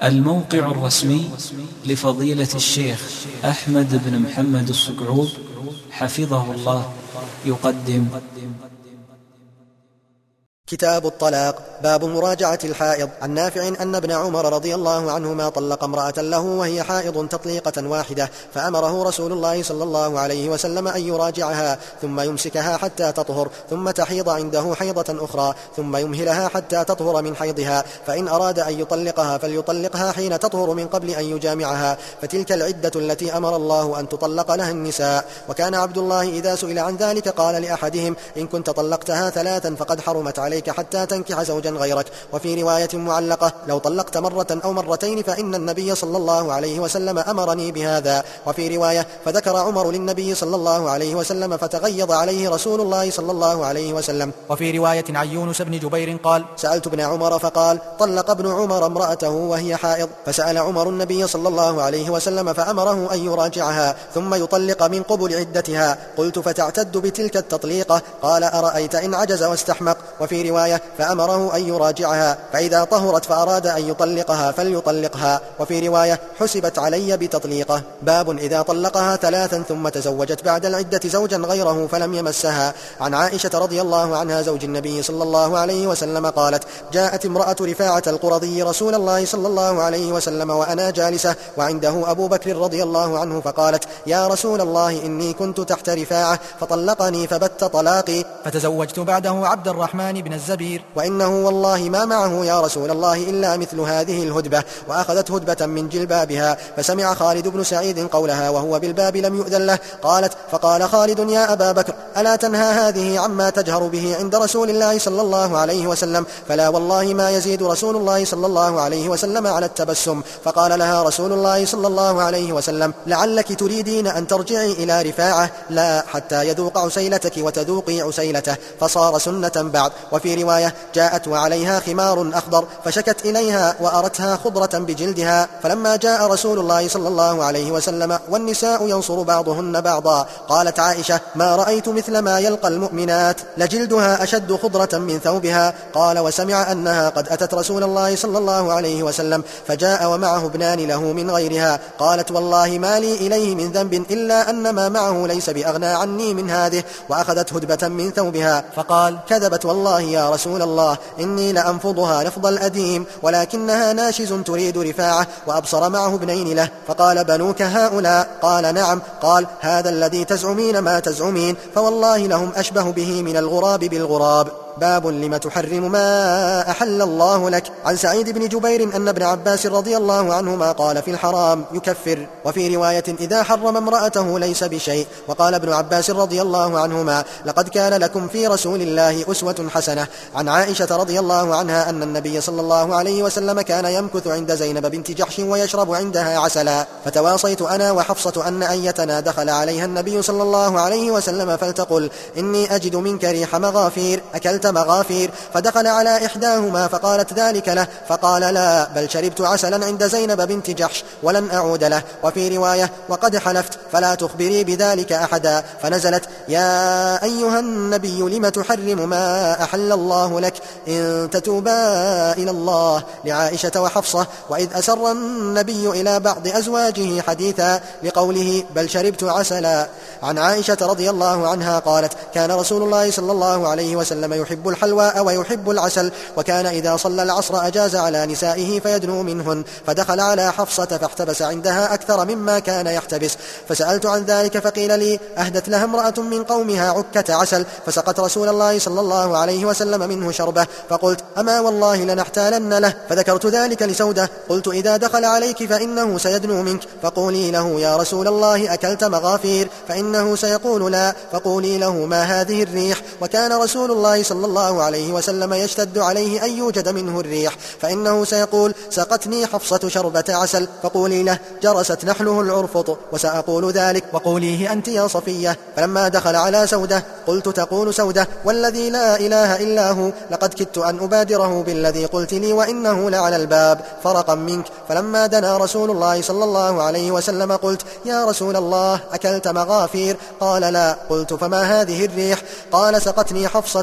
الموقع الرسمي لفضيلة الشيخ أحمد بن محمد الصقعوب حفظه الله يقدم كتاب الطلاق. باب مراجعة الحائض. عن نافع أن ابن عمر رضي الله عنهما طلق امرأة له وهي حائض تطليقة واحدة، فأمره رسول الله صلى الله عليه وسلم أن يراجعها ثم يمسكها حتى تطهر، ثم تحيض عنده حيضة أخرى، ثم يمهلها حتى تطهر من حيضها، فإن أراد أن يطلقها فليطلقها حين تطهر من قبل أن يجامعها، فتلك العدة التي أمر الله أن تطلق لها النساء. وكان عبد الله إذا سئل عن ذلك قال لأحدهم: إن كنت طلقتها ثلاثا فقد حرمت عليك حتى تنكح زوجا غيرك. وفي رواية معلقة: لو طلقت مرة أو مرتين فإن النبي صلى الله عليه وسلم أمرني بهذا. وفي رواية: فذكر عمر للنبي صلى الله عليه وسلم فتغيظ عليه رسول الله صلى الله عليه وسلم. وفي رواية عن يونس بن جبير قال: سألت ابن عمر فقال: طلق ابن عمر امرأته وهي حائض، فسأل عمر النبي صلى الله عليه وسلم فأمره أن يراجعها ثم يطلق من قبل عدتها. قلت: فتعتد بتلك التطليقة؟ قال: أرأيت إن عجز واستحمق. وفي رواية: فأمره أن يراجعها، فإذا طهرت فأراد أن يطلقها فليطلقها. وفي رواية: حسبت علي بتطليقه. باب إذا طلقها ثلاثا ثم تزوجت بعد العدة زوجا غيره فلم يمسها. عن عائشة رضي الله عنها زوج النبي صلى الله عليه وسلم قالت: جاءت امرأة رفاعة القرظي رسول الله صلى الله عليه وسلم وأنا جالسة وعنده أبو بكر رضي الله عنه، فقالت: يا رسول الله إني كنت تحت رفاعة فطلقني فبت طلاقي، فتزوجت بعده عبد الرحمن بن الزبير، وإنه والله ما معه يا رسول الله إلا مثل هذه الهدبة. وأخذت هدبة من جلبابها، فسمع خالد بن سعيد قولها وهو بالباب لم يؤذن له. قالت: فقال خالد: يا أبا بكر، ألا تنهى هذه عما تجهر به عند رسول الله صلى الله عليه وسلم؟ فلا والله ما يزيد رسول الله صلى الله عليه وسلم على التبسم. فقال لها رسول الله صلى الله عليه وسلم: لعلك تريدين أن ترجعي إلى رفاعة، لا حتى يذوق عسيلتك وتذوقي عسيلته، فصار سنة بعد. وفي رواية: جاءت وعليها خمار أخضر فشكت إليها وأرتها خضرة بجلدها، فلما جاء رسول الله صلى الله عليه وسلم والنساء ينصر بعضهن بعضا، قالت عائشة: ما رأيت مثل ما يلقى المؤمنات، لجلدها أشد خضرة من ثوبها. قال: وسمع أنها قد أتت رسول الله صلى الله عليه وسلم فجاء ومعه ابنان له من غيرها. قالت: والله ما لي إليه من ذنب إلا أن ما معه ليس بأغنى عني من هذه. وأخذت هدبة من ثوبها فقال: كذبت والله يا رسول الله، إني لأنفضها نفض الأديم، ولكنها ناشز تريد رفاعة، وأبصر معه ابنين له. فقال: بنوك هؤلاء؟ قال: نعم. قال: هذا الذي تزعمين ما تزعمين، فوالله لهم أشبه به من الغراب بالغراب. باب لم تحرم ما أحل الله لك. عن سعيد بن جبير أن ابن عباس رضي الله عنهما قال: في الحرام يكفر. وفي رواية: إذا حرم امرأته ليس بشيء. وقال ابن عباس رضي الله عنهما: لقد كان لكم في رسول الله أسوة حسنة. عن عائشة رضي الله عنها أن النبي صلى الله عليه وسلم كان يمكث عند زينب بنت جحش ويشرب عندها عسلا، فتواصيت أنا وحفصة أن أيتنا دخل عليها النبي صلى الله عليه وسلم فلتقل: إني أجد منك ريح مغافير، أكلت مغافير؟ فدخل على إحداهما فقالت ذلك له، فقال: لا، بل شربت عسلا عند زينب بنت جحش ولن أعود له. وفي رواية: وقد حلفت فلا تخبري بذلك أحدا. فنزلت: يا أيها النبي لم تحرم ما أحل الله لك إن تتوبا إلى الله. لعائشة وحفصة: وإذ أسر النبي إلى بعض أزواجه حديثا، لقوله: بل شربت عسلا. عن عائشة رضي الله عنها قالت: كان رسول الله صلى الله عليه وسلم يحب الحلواء ويحب العسل، وكان إذا صلى العصر أجاز على نسائه فيدنو منهن، فدخل على حفصة فاحتبس عندها أكثر مما كان يحتبس، فسألت عن ذلك فقيل لي: أهدت لها امرأة من قومها عكة عسل، فسقت رسول الله صلى الله عليه وسلم منه شربة، فقلت: أما والله لنحتالن له. فذكرت ذلك لسودة، قلت: إذا دخل عليك فإنه سيدنو منك، فقولي له: يا رسول الله أكلت مغافير؟ فإنه سيقول: لا، فقولي له: ما هذه الريح؟ وكان رسول الله صلى الله عليه وسلم يشتد عليه أن يوجد منه الريح، فإنه سيقول: سقتني حفصة شربة عسل، فقولي له: جرست نحله العرفط، وسأقول ذلك، وقوليه أنت يا صفية. فلما دخل على سودة قلت: تقول سودة والذي لا إله إلا هو، لقد كدت أن أبادره بالذي قلت لي وإنه لعلى الباب فرقا منك. فلما دنا رسول الله صلى الله عليه وسلم قلت: يا رسول الله أكلت مغافير؟ قال: لا. قلت: فما هذه الريح؟ قال: سقتني حفصة شربة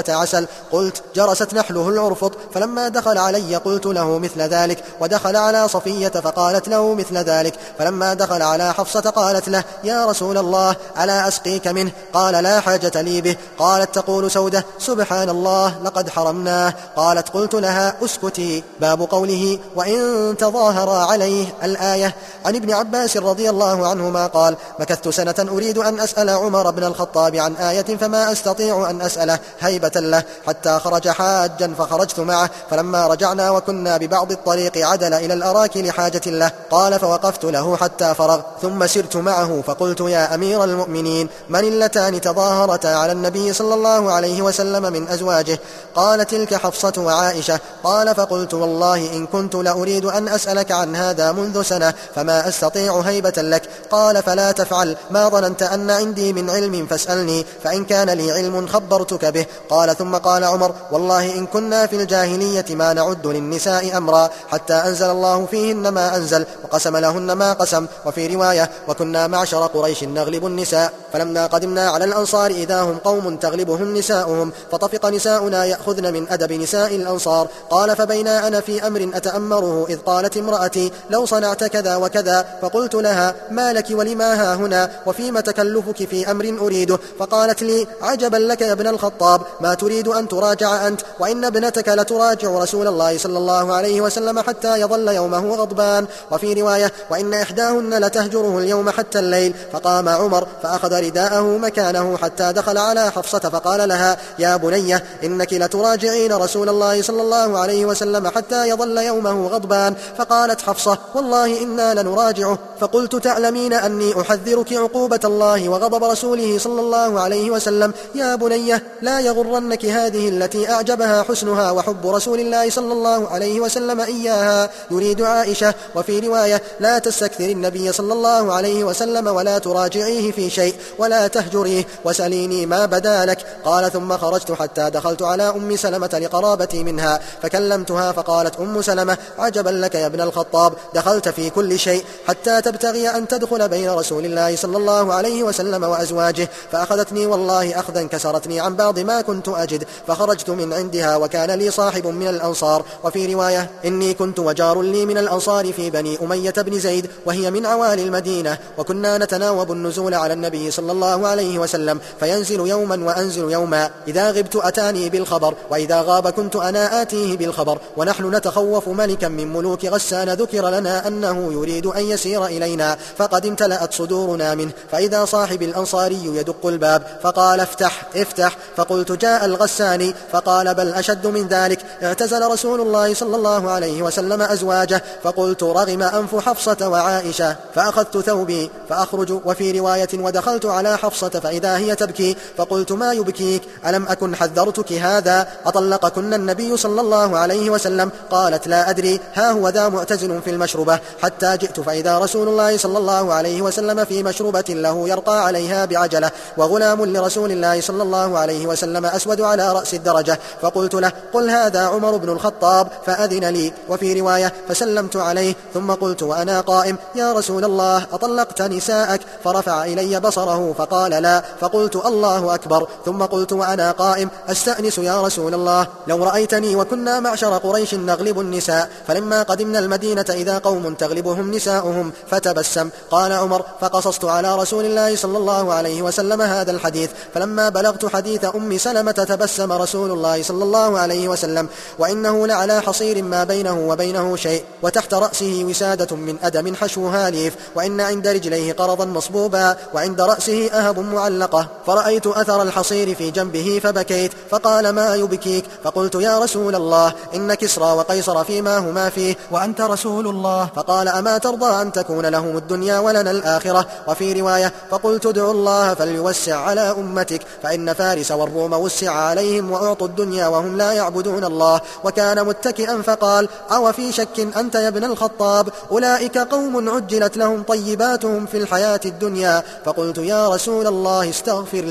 عسل. قلت: جرست نحله العرفط. فلما دخل علي قلت له مثل ذلك، ودخل على صفية فقالت له مثل ذلك. فلما دخل على حفصة قالت له: يا رسول الله، ألا أسقيك منه؟ قال: لا حاجة لي به. قالت تقول سودة: سبحان الله، لقد حرمناه. قالت: قلت لها: اسكتي. باب قوله: وإن تظاهر عليه، الآية. عن ابن عباس رضي الله عنهما قال: مكثت سنة أريد أن أسأل عمر بن الخطاب عن آية فما أستطيع أن أسأله هيبة له، حتى خرج حاجا فخرجت معه، فلما رجعنا وكنا ببعض الطريق عدل إلى الأراك لحاجة له. قال: فوقفت له حتى فرغ، ثم سرت معه فقلت: يا أمير المؤمنين، من اللتان تظاهرتا على النبي صلى الله عليه وسلم من أزواجه؟ قال: تلك حفصة وعائشة. قال: فقلت: والله إن كنت لأريد أن أسألك عن هذا منذ سنة فما أستطيع هيبة لك. قال: فلا تفعل، ما ظننت أن عندي من علم فاسألني، فإن كان لي علم خبرتك به. قال: ثم قال عمر: والله إن كنا في الجاهلية ما نعد للنساء أمرا حتى أنزل الله فيهن ما أنزل، وقسم لهن ما قسم. وفي رواية: وكنا معشر قريش نغلب النساء، فلما قدمنا على الأنصار إذا هم قوم تغلبهم نساؤهم، فطفق نساؤنا يأخذن من أدب نساء الأنصار. قال: فبينا أنا في أمر أتأمره إذ قالت امرأتي: لو صنعت كذا وكذا. فقلت لها: ما لك ولما ها هنا، وفيما تكلفك في أمر أريده؟ فقالت لي: عجبا لك يا ابن الخطاب، ما تريد أن تراجع أنت، وإن ابنتك لتراجع رسول الله صلى الله عليه وسلم حتى يظل يومه غضبان. وفي رواية: وإن إحداهن لتهجره اليوم حتى الليل. فقام عمر فأخذ رداءه مكانه حتى دخل على حفصة فقال لها: يا بنية، إنك لتراجعين رسول الله صلى الله عليه وسلم حتى يظل يومه غضبان. فقالت حفصة: والله إنا لنراجعه. فقلت: تعلمين أني أحذرك عقوبة الله وغضب رسوله صلى الله عليه وسلم. يا بنية، لا يغرنك هذه التي أعجبها حسنها وحب رسول الله صلى الله عليه وسلم إياها، يريد عائشة. وفي رواية: لا تستكثر النبي صلى الله عليه وسلم ولا تراجعيه في شيء ولا تهجريه، وسليني ما بدا لك. قال: ثم خرجت حتى دخلت على أم سلمة لقرابتي منها فكلمتها، فقالت أم سلمة: عجبا لك يا ابن الخطاب، دخلت في كل شيء حتى تبتغي أن تدخل بين رسول الله صلى الله عليه وسلم وأزواجه. فأخذتني والله أخذا كسرتني عن بعض ما كنت أجد، فخرجت من عندها وكان لي صاحب من الأنصار. وفي رواية: إني كنت وجار لي من الأنصار في بني أمية بن زيد، وهي من عوالي المدينة، وكنا نتناوب النزول على النبي صلى الله عليه وسلم، فينزل يوما وأنزل يوما، إذا غبت أتاني بالخبر، وإذا غاب كنت أنا آتيه بالخبر، ونحن نتخوف ملكا من ملوك غسان ذكر لنا أنه يريد أن يسير إلينا، فقد امتلأت صدورنا منه، فإذا صاحب الأنصاري يدق الباب فقال: افتح افتح. فقلت: جاء الغساني. فقال: بل أشد من ذلك، اعتزل رسول الله صلى الله عليه وسلم أزواجه. فقلت: رغم أنف حفصة وعائشة. فأخذت ثوبي فأخرج. وفي رواية: ودخلت على حفصة فإذا هي تبكي. فقلت: ما يبكيك؟ ألم أكن حذرتك هذا؟ أطلقكن النبي صلى الله عليه وسلم؟ قالت: لا أدري، ها هو ذا معتزل في المشربة. حتى جئت فإذا رسول الله صلى الله عليه وسلم في مشربة له يرقى عليها بعجلة، وغلام لرسول الله صلى الله عليه وسلم أسود على رأس الدرجة. فقلت له: قل هذا عمر بن الخطاب، فأذن لي. وفي رواية: فسلمت عليه، ثم قلت وأنا قائم: يا رسول الله، أطلقت نساءك؟ فرفع إلي بصره فقال: لا. فقلت: الله أكبر. ثم قلت وأنا قائم: أستأنس يا رسول الله، لو رأيتني وكنا معشر قريش نغلب النساء، فلما قدمنا المدينة إذا قوم تغلبهم نساؤهم. فتبسم. قال عمر: فقصصت على رسول الله صلى الله عليه وسلم هذا الحديث، فلما بلغت حديث أم سلمة تبسم رسول الله صلى الله عليه وسلم، وإنه لعلى حصير ما بينه وبينه شيء، وتحت رأسه وسادة من أدم حشوها ليف، وإن عند رجليه قرضا مصبوبا، وعند رأسه أهب معلقة. فرأيت أثر الحصير في جنبه فبكيت. فقال: ما يبكيك؟ فقلت: يا رسول الله، إن كسرى وقيصر فيما هما فيه وأنت رسول الله. فقال: أما ترضى أن تكون لهم الدنيا ولنا الآخرة؟ وفي رواية: فقلت: ادعو الله فليوسع على أمتك، فإن فارس والروم وسع عليهم وأعطوا الدنيا وهم لا يعبدون الله. وكان متكئا فقال: أو في شك أنت يا ابن الخطاب؟ أولئك قوم عجلت لهم طيباتهم في الحياة الدنيا. فقلت: يا رسول الله، استغفر لي.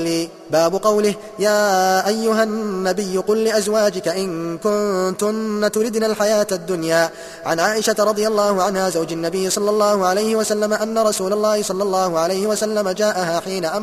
باب قوله يا أيها النبي قل لأزواجك إن كنتن تردن الحياة الدنيا. عن عائشة رضي الله عنها زوج النبي صلى الله عليه وسلم أن رسول الله صلى الله عليه وسلم جاءها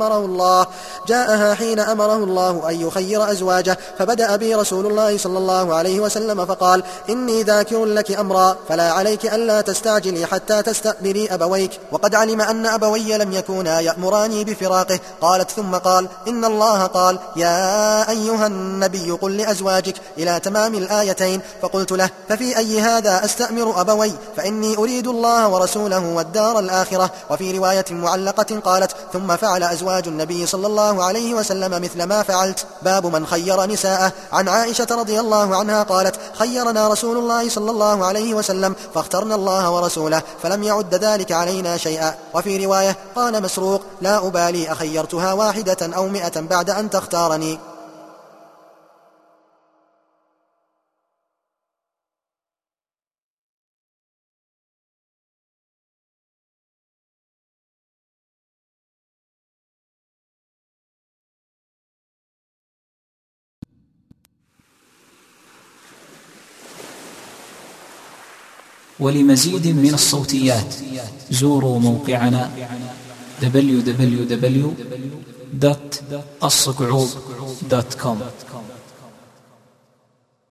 حين أمره الله أن يخير أزواجه، فبدأ بي رسول الله صلى الله عليه وسلم فقال إني ذاكر لك أمرا فلا عليك ألا تستعجلي حتى تستأمري أبويك. وقد علم أن أبوي لم يكونا يأمراني بفراقه. قالت ثم قال إن الله قال يا أيها النبي قل لأزواجك إلى تمام الآيتين. فقلت له ففي أي هذا أستأمر أبوي فإني أريد الله ورسوله والدار الآخرة. وفي رواية معلقة قالت ثم فعل أزواج النبي صلى الله عليه وسلم مثل ما فعلت. باب من خير نساءه. عن عائشة رضي الله عنها قالت خيرنا رسول الله صلى الله عليه وسلم فاخترنا الله ورسوله فلم يعد ذلك علينا شيئا. وفي رواية قال مسروق لا أبالي أخيرتها 1 أو 100 بعد أن تختارني. ولمزيد من الصوتيات زوروا موقعنا www.الصقعوب.com.